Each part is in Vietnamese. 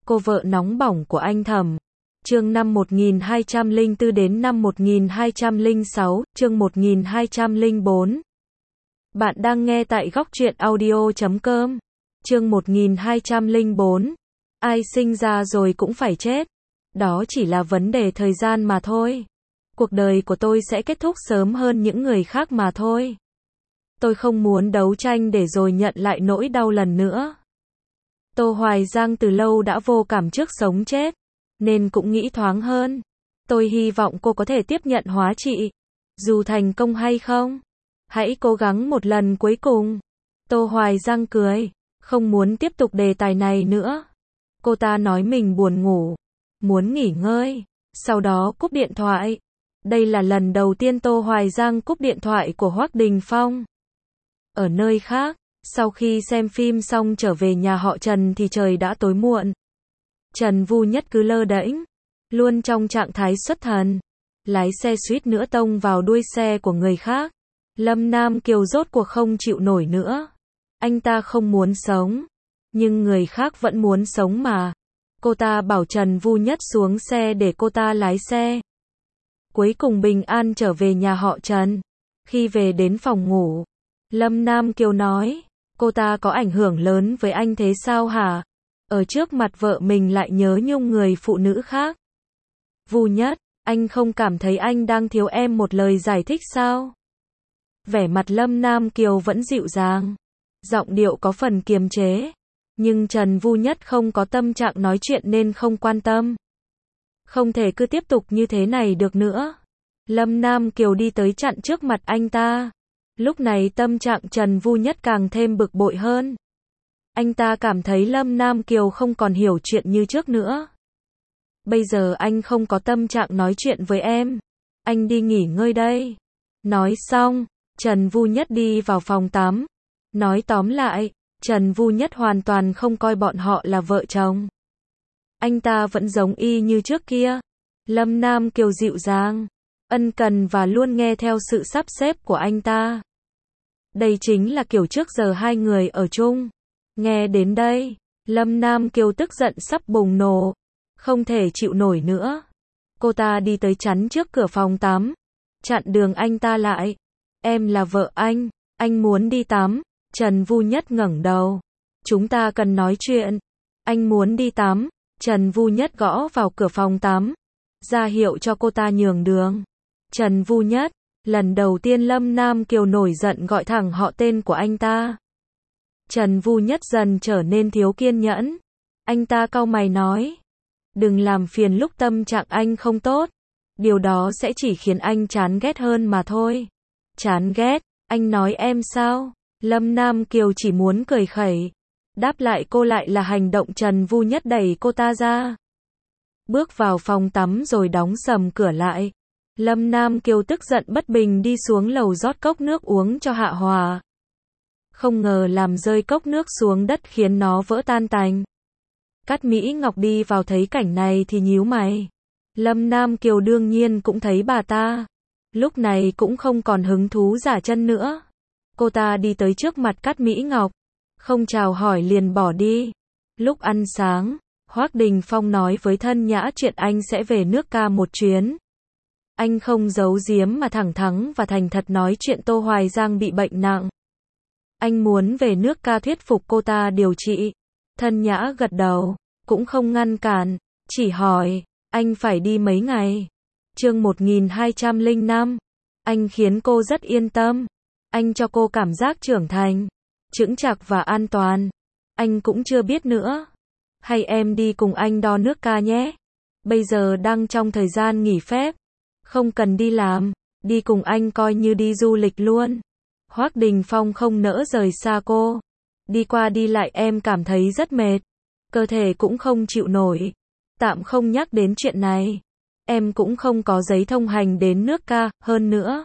Cô vợ nóng bỏng của anh Thẩm. Chương năm 1204 đến năm 1206, chương 1204. Bạn đang nghe tại góc truyện audio.com. Chương 1204. Ai sinh ra rồi cũng phải chết. Đó chỉ là vấn đề thời gian mà thôi. Cuộc đời của tôi sẽ kết thúc sớm hơn những người khác mà thôi. Tôi không muốn đấu tranh để rồi nhận lại nỗi đau lần nữa. Tô Hoài Giang từ lâu đã vô cảm trước sống chết, nên cũng nghĩ thoáng hơn. Tôi hy vọng cô có thể tiếp nhận hóa trị. Dù thành công hay không, hãy cố gắng một lần cuối cùng. Tô Hoài Giang cười, không muốn tiếp tục đề tài này nữa. Cô ta nói mình buồn ngủ, muốn nghỉ ngơi, sau đó cúp điện thoại. Đây là lần đầu tiên Tô Hoài Giang cúp điện thoại của Hoắc Đình Phong. Ở nơi khác, sau khi xem phim xong trở về nhà họ Trần thì trời đã tối muộn. Trần Vu Nhất cứ lơ đễnh, luôn trong trạng thái xuất thần. Lái xe suýt nữa tông vào đuôi xe của người khác. Lâm Nam Kiều rốt cuộc không chịu nổi nữa. Anh ta không muốn sống, nhưng người khác vẫn muốn sống mà. Cô ta bảo Trần Vu Nhất xuống xe để cô ta lái xe. Cuối cùng bình an trở về nhà họ Trần. Khi về đến phòng ngủ, Lâm Nam Kiều nói, cô ta có ảnh hưởng lớn với anh thế sao hả? Ở trước mặt vợ mình lại nhớ nhung người phụ nữ khác. Vu Nhất, anh không cảm thấy anh đang thiếu em một lời giải thích sao? Vẻ mặt Lâm Nam Kiều vẫn dịu dàng, giọng điệu có phần kiềm chế, nhưng Trần Vu Nhất không có tâm trạng nói chuyện nên không quan tâm. Không thể cứ tiếp tục như thế này được nữa. Lâm Nam Kiều đi tới chặn trước mặt anh ta. Lúc này tâm trạng Trần Vu Nhất càng thêm bực bội hơn. Anh ta cảm thấy Lâm Nam Kiều không còn hiểu chuyện như trước nữa. Bây giờ anh không có tâm trạng nói chuyện với em. Anh đi nghỉ ngơi đây. Nói xong, Trần Vu Nhất đi vào phòng tắm. Nói tóm lại, Trần Vu Nhất hoàn toàn không coi bọn họ là vợ chồng. Anh ta vẫn giống y như trước kia. Lâm Nam Kiều dịu dàng, ân cần và luôn nghe theo sự sắp xếp của anh ta. Đây chính là kiểu trước giờ hai người ở chung. Nghe đến đây, Lâm Nam Kiều tức giận sắp bùng nổ, không thể chịu nổi nữa. Cô ta đi tới chắn trước cửa phòng tắm, chặn đường anh ta lại. Em là vợ anh muốn đi tắm. Trần Vu Nhất ngẩng đầu. Chúng ta cần nói chuyện. Anh muốn đi tắm. Trần Vu Nhất gõ vào cửa phòng tắm, ra hiệu cho cô ta nhường đường. Trần Vu Nhất, lần đầu tiên Lâm Nam Kiều nổi giận gọi thẳng họ tên của anh ta. Trần Vu Nhất dần trở nên thiếu kiên nhẫn. Anh ta cau mày nói, đừng làm phiền lúc tâm trạng anh không tốt. Điều đó sẽ chỉ khiến anh chán ghét hơn mà thôi. Chán ghét? Anh nói em sao? Lâm Nam Kiều chỉ muốn cười khẩy. Đáp lại cô lại là hành động Trần Vu Nhất đẩy cô ta ra. Bước vào phòng tắm rồi đóng sầm cửa lại. Lâm Nam Kiều tức giận bất bình đi xuống lầu rót cốc nước uống cho Hạ Hòa. Không ngờ làm rơi cốc nước xuống đất khiến nó vỡ tan tành. Cát Mỹ Ngọc đi vào thấy cảnh này thì nhíu mày. Lâm Nam Kiều đương nhiên cũng thấy bà ta. Lúc này cũng không còn hứng thú giả chân nữa. Cô ta đi tới trước mặt Cát Mỹ Ngọc, không chào hỏi liền bỏ đi. Lúc ăn sáng, Hoắc Đình Phong nói với Thân Nhã chuyện anh sẽ về nước ca một chuyến. Anh không giấu giếm mà thẳng thắn và thành thật nói chuyện Tô Hoài Giang bị bệnh nặng. Anh muốn về nước ca thuyết phục cô ta điều trị. Thân Nhã gật đầu, cũng không ngăn cản, chỉ hỏi, anh phải đi mấy ngày? Chương 1205. Anh khiến cô rất yên tâm. Anh cho cô cảm giác trưởng thành, chững chạc và an toàn. Anh cũng chưa biết nữa. Hay em đi cùng anh đo nước ca nhé. Bây giờ đang trong thời gian nghỉ phép, không cần đi làm, đi cùng anh coi như đi du lịch luôn. Hoắc Đình Phong không nỡ rời xa cô. Đi qua đi lại em cảm thấy rất mệt. Cơ thể cũng không chịu nổi. Tạm không nhắc đến chuyện này. Em cũng không có giấy thông hành đến nước ca, hơn nữa.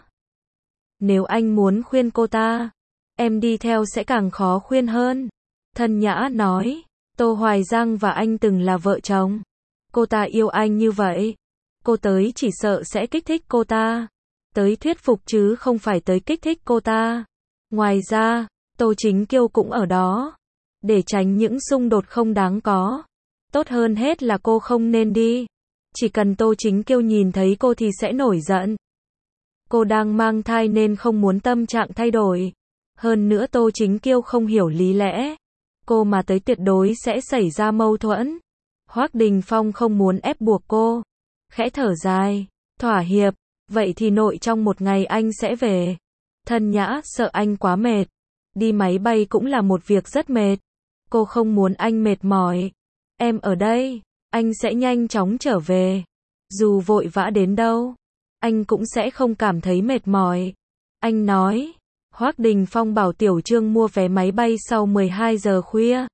Nếu anh muốn khuyên cô ta, em đi theo sẽ càng khó khuyên hơn. Thân Nhã nói, Tô Hoài Giang và anh từng là vợ chồng. Cô ta yêu anh như vậy. Cô tới chỉ sợ sẽ kích thích cô ta. Tới thuyết phục chứ không phải tới kích thích cô ta. Ngoài ra, Tô Chính Kiêu cũng ở đó. Để tránh những xung đột không đáng có. Tốt hơn hết là cô không nên đi. Chỉ cần Tô Chính Kiêu nhìn thấy cô thì sẽ nổi giận. Cô đang mang thai nên không muốn tâm trạng thay đổi. Hơn nữa Tô Chính Kiêu không hiểu lý lẽ. Cô mà tới tuyệt đối sẽ xảy ra mâu thuẫn. Hoắc Đình Phong không muốn ép buộc cô. Khẽ thở dài, thỏa hiệp, vậy thì nội trong một ngày anh sẽ về. Thân Nhã sợ anh quá mệt. Đi máy bay cũng là một việc rất mệt. Cô không muốn anh mệt mỏi. Em ở đây, anh sẽ nhanh chóng trở về. Dù vội vã đến đâu, anh cũng sẽ không cảm thấy mệt mỏi. Anh nói. Hoắc Đình Phong bảo Tiểu Trương mua vé máy bay sau 12 giờ khuya.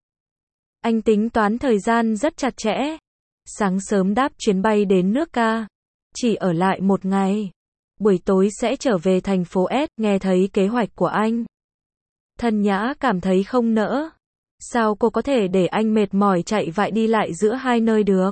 Anh tính toán thời gian rất chặt chẽ. Sáng sớm đáp chuyến bay đến nước Ca. Chỉ ở lại một ngày. Buổi tối sẽ trở về thành phố S. Nghe thấy kế hoạch của anh, Thân Nhã cảm thấy không nỡ. Sao cô có thể để anh mệt mỏi chạy vại đi lại giữa hai nơi được?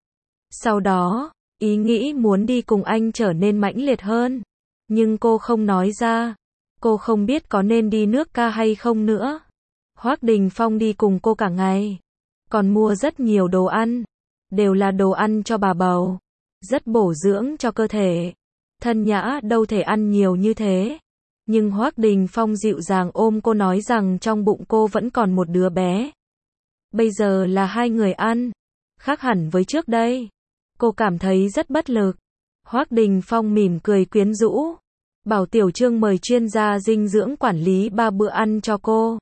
Sau đó, ý nghĩ muốn đi cùng anh trở nên mãnh liệt hơn. Nhưng cô không nói ra. Cô không biết có nên đi nước Ca hay không nữa. Hoắc Đình Phong đi cùng cô cả ngày. Còn mua rất nhiều đồ ăn. Đều là đồ ăn cho bà bầu. Rất bổ dưỡng cho cơ thể. Thân Nhã đâu thể ăn nhiều như thế. Nhưng Hoắc Đình Phong dịu dàng ôm cô nói rằng trong bụng cô vẫn còn một đứa bé. Bây giờ là hai người ăn. Khác hẳn với trước đây. Cô cảm thấy rất bất lực. Hoắc Đình Phong mỉm cười quyến rũ. Bảo Tiểu Trương mời chuyên gia dinh dưỡng quản lý 3 bữa ăn cho cô.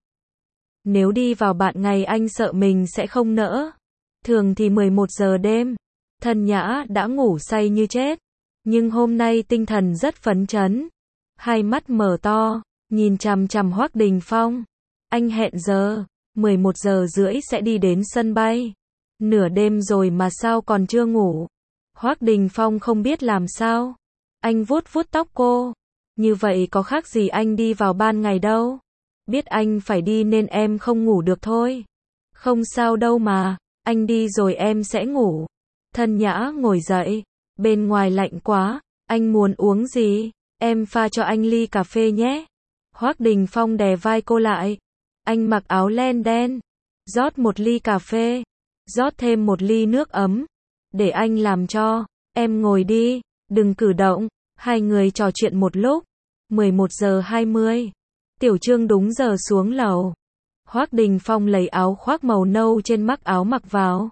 Nếu đi vào bạn ngày anh sợ mình sẽ không nỡ. Thường thì 11 giờ đêm. Thân Nhã đã ngủ say như chết. Nhưng hôm nay tinh thần rất phấn chấn. Hai mắt mở to, nhìn chằm chằm Hoắc Đình Phong. Anh hẹn giờ, 11 giờ rưỡi sẽ đi đến sân bay. Nửa đêm rồi mà sao còn chưa ngủ? Hoắc Đình Phong không biết làm sao. Anh vuốt vuốt tóc cô. Như vậy có khác gì anh đi vào ban ngày đâu. Biết anh phải đi nên em không ngủ được thôi. Không sao đâu mà, anh đi rồi em sẽ ngủ. Thân Nhã ngồi dậy. Bên ngoài lạnh quá, anh muốn uống gì? Em pha cho anh ly cà phê nhé. Hoắc Đình Phong đè vai cô lại. Anh mặc áo len đen. Rót một ly cà phê. Rót thêm một ly nước ấm. Để anh làm cho. Em ngồi đi. Đừng cử động. Hai người trò chuyện một lúc. 11 giờ 20. Tiểu Trương đúng giờ xuống lầu. Hoắc Đình Phong lấy áo khoác màu nâu trên mắc áo mặc vào.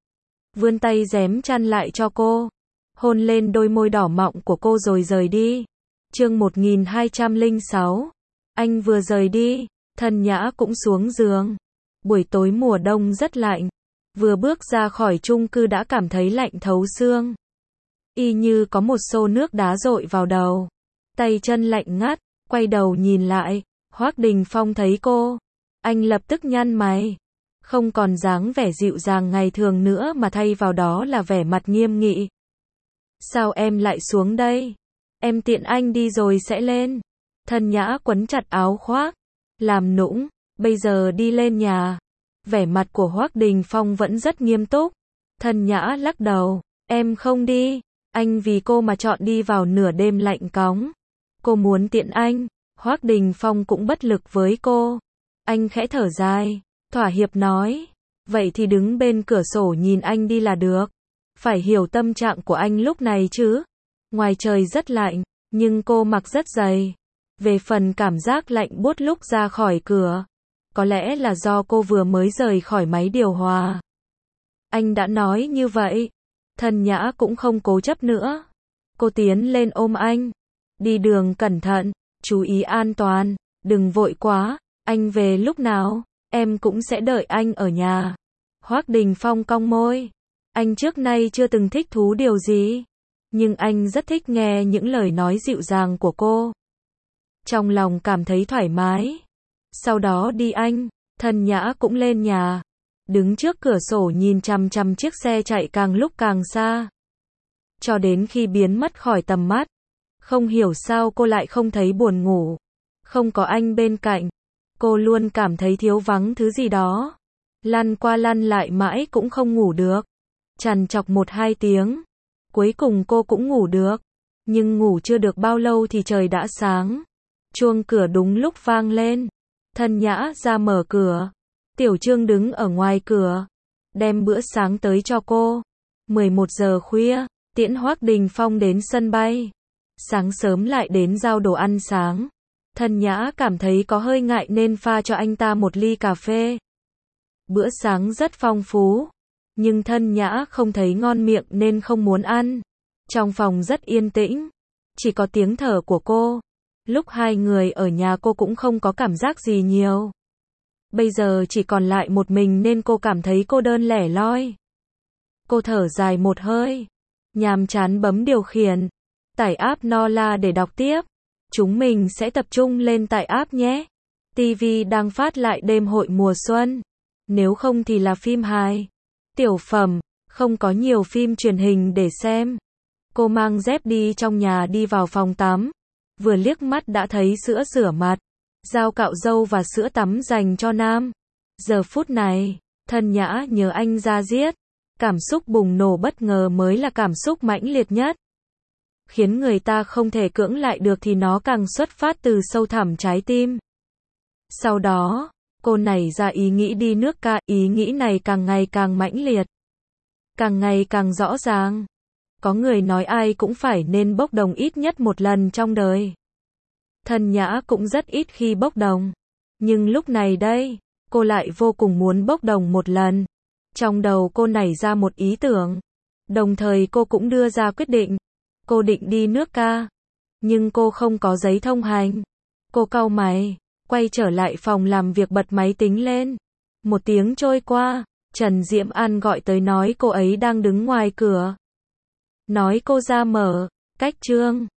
Vươn tay rém chăn lại cho cô. Hôn lên đôi môi đỏ mọng của cô rồi rời đi. Chương 1206. Anh vừa rời đi, Thân Nhã cũng xuống giường. Buổi tối mùa đông rất lạnh. Vừa bước ra khỏi chung cư đã cảm thấy lạnh thấu xương. Y như có một xô nước đá dội vào đầu. Tay chân lạnh ngắt, quay đầu nhìn lại. Hoắc Đình Phong thấy cô. Anh lập tức nhăn mày. Không còn dáng vẻ dịu dàng ngày thường nữa mà thay vào đó là vẻ mặt nghiêm nghị. Sao em lại xuống đây? Em tiện anh đi rồi sẽ lên. Thân Nhã quấn chặt áo khoác. Làm nũng. Bây giờ đi lên nhà. Vẻ mặt của Hoắc Đình Phong vẫn rất nghiêm túc. Thân Nhã lắc đầu. Em không đi. Anh vì cô mà chọn đi vào nửa đêm lạnh cóng. Cô muốn tiện anh. Hoắc Đình Phong cũng bất lực với cô. Anh khẽ thở dài. Thỏa hiệp nói. Vậy thì đứng bên cửa sổ nhìn anh đi là được. Phải hiểu tâm trạng của anh lúc này chứ. Ngoài trời rất lạnh, nhưng cô mặc rất dày. Về phần cảm giác lạnh buốt lúc ra khỏi cửa, có lẽ là do cô vừa mới rời khỏi máy điều hòa. Anh đã nói như vậy. Thân Nhã cũng không cố chấp nữa. Cô tiến lên ôm anh. Đi đường cẩn thận, chú ý an toàn, đừng vội quá. Anh về lúc nào, em cũng sẽ đợi anh ở nhà. Hoắc Đình Phong cong môi. Anh trước nay chưa từng thích thú điều gì. Nhưng anh rất thích nghe những lời nói dịu dàng của cô. Trong lòng cảm thấy thoải mái. Sau đó đi anh, Thân Nhã cũng lên nhà. Đứng trước cửa sổ nhìn chằm chằm chiếc xe chạy càng lúc càng xa. Cho đến khi biến mất khỏi tầm mắt. Không hiểu sao cô lại không thấy buồn ngủ. Không có anh bên cạnh. Cô luôn cảm thấy thiếu vắng thứ gì đó. Lăn qua lăn lại mãi cũng không ngủ được. Trằn trọc 1-2 tiếng. Cuối cùng cô cũng ngủ được. Nhưng ngủ chưa được bao lâu thì trời đã sáng. Chuông cửa đúng lúc vang lên. Thân Nhã ra mở cửa. Tiểu Trương đứng ở ngoài cửa. đem bữa sáng tới cho cô. 11 giờ khuya, tiễn Hoắc Đình Phong đến sân bay. Sáng sớm lại đến giao đồ ăn sáng. Thân Nhã cảm thấy có hơi ngại nên pha cho anh ta một ly cà phê. Bữa sáng rất phong phú, nhưng Thân Nhã không thấy ngon miệng nên không muốn ăn. Trong phòng rất yên tĩnh, chỉ có tiếng thở của cô. Lúc hai người ở nhà cô cũng không có cảm giác gì nhiều. Bây giờ chỉ còn lại một mình nên cô cảm thấy cô đơn lẻ loi. Cô thở dài một hơi, nhàm chán bấm điều khiển, tải app Nola để đọc tiếp. Chúng mình sẽ tập trung lên tải app nhé. TV đang phát lại đêm hội mùa xuân. Nếu không thì là phim hài, tiểu phẩm, không có nhiều phim truyền hình để xem. Cô mang dép đi trong nhà đi vào phòng tắm. Vừa liếc mắt đã thấy sữa rửa mặt, dao cạo râu và sữa tắm dành cho nam. Giờ phút này, Thân Nhã nhớ anh da diết. Cảm xúc bùng nổ bất ngờ mới là cảm xúc mãnh liệt nhất. Khiến người ta không thể cưỡng lại được thì nó càng xuất phát từ sâu thẳm trái tim. Sau đó, cô nảy ra ý nghĩ đi nước ca, ý nghĩ này càng ngày càng mãnh liệt. Càng ngày càng rõ ràng. Có người nói ai cũng phải nên bốc đồng ít nhất một lần trong đời. Thân Nhã cũng rất ít khi bốc đồng. Nhưng lúc này đây, cô lại vô cùng muốn bốc đồng một lần. Trong đầu cô nảy ra một ý tưởng. Đồng thời cô cũng đưa ra quyết định. Cô định đi nước ca. Nhưng cô không có giấy thông hành. Cô cau mày, quay trở lại phòng làm việc bật máy tính lên. Một tiếng trôi qua, Trần Diễm An gọi tới nói cô ấy đang đứng ngoài cửa. Nói cô ra mở, cách Trương.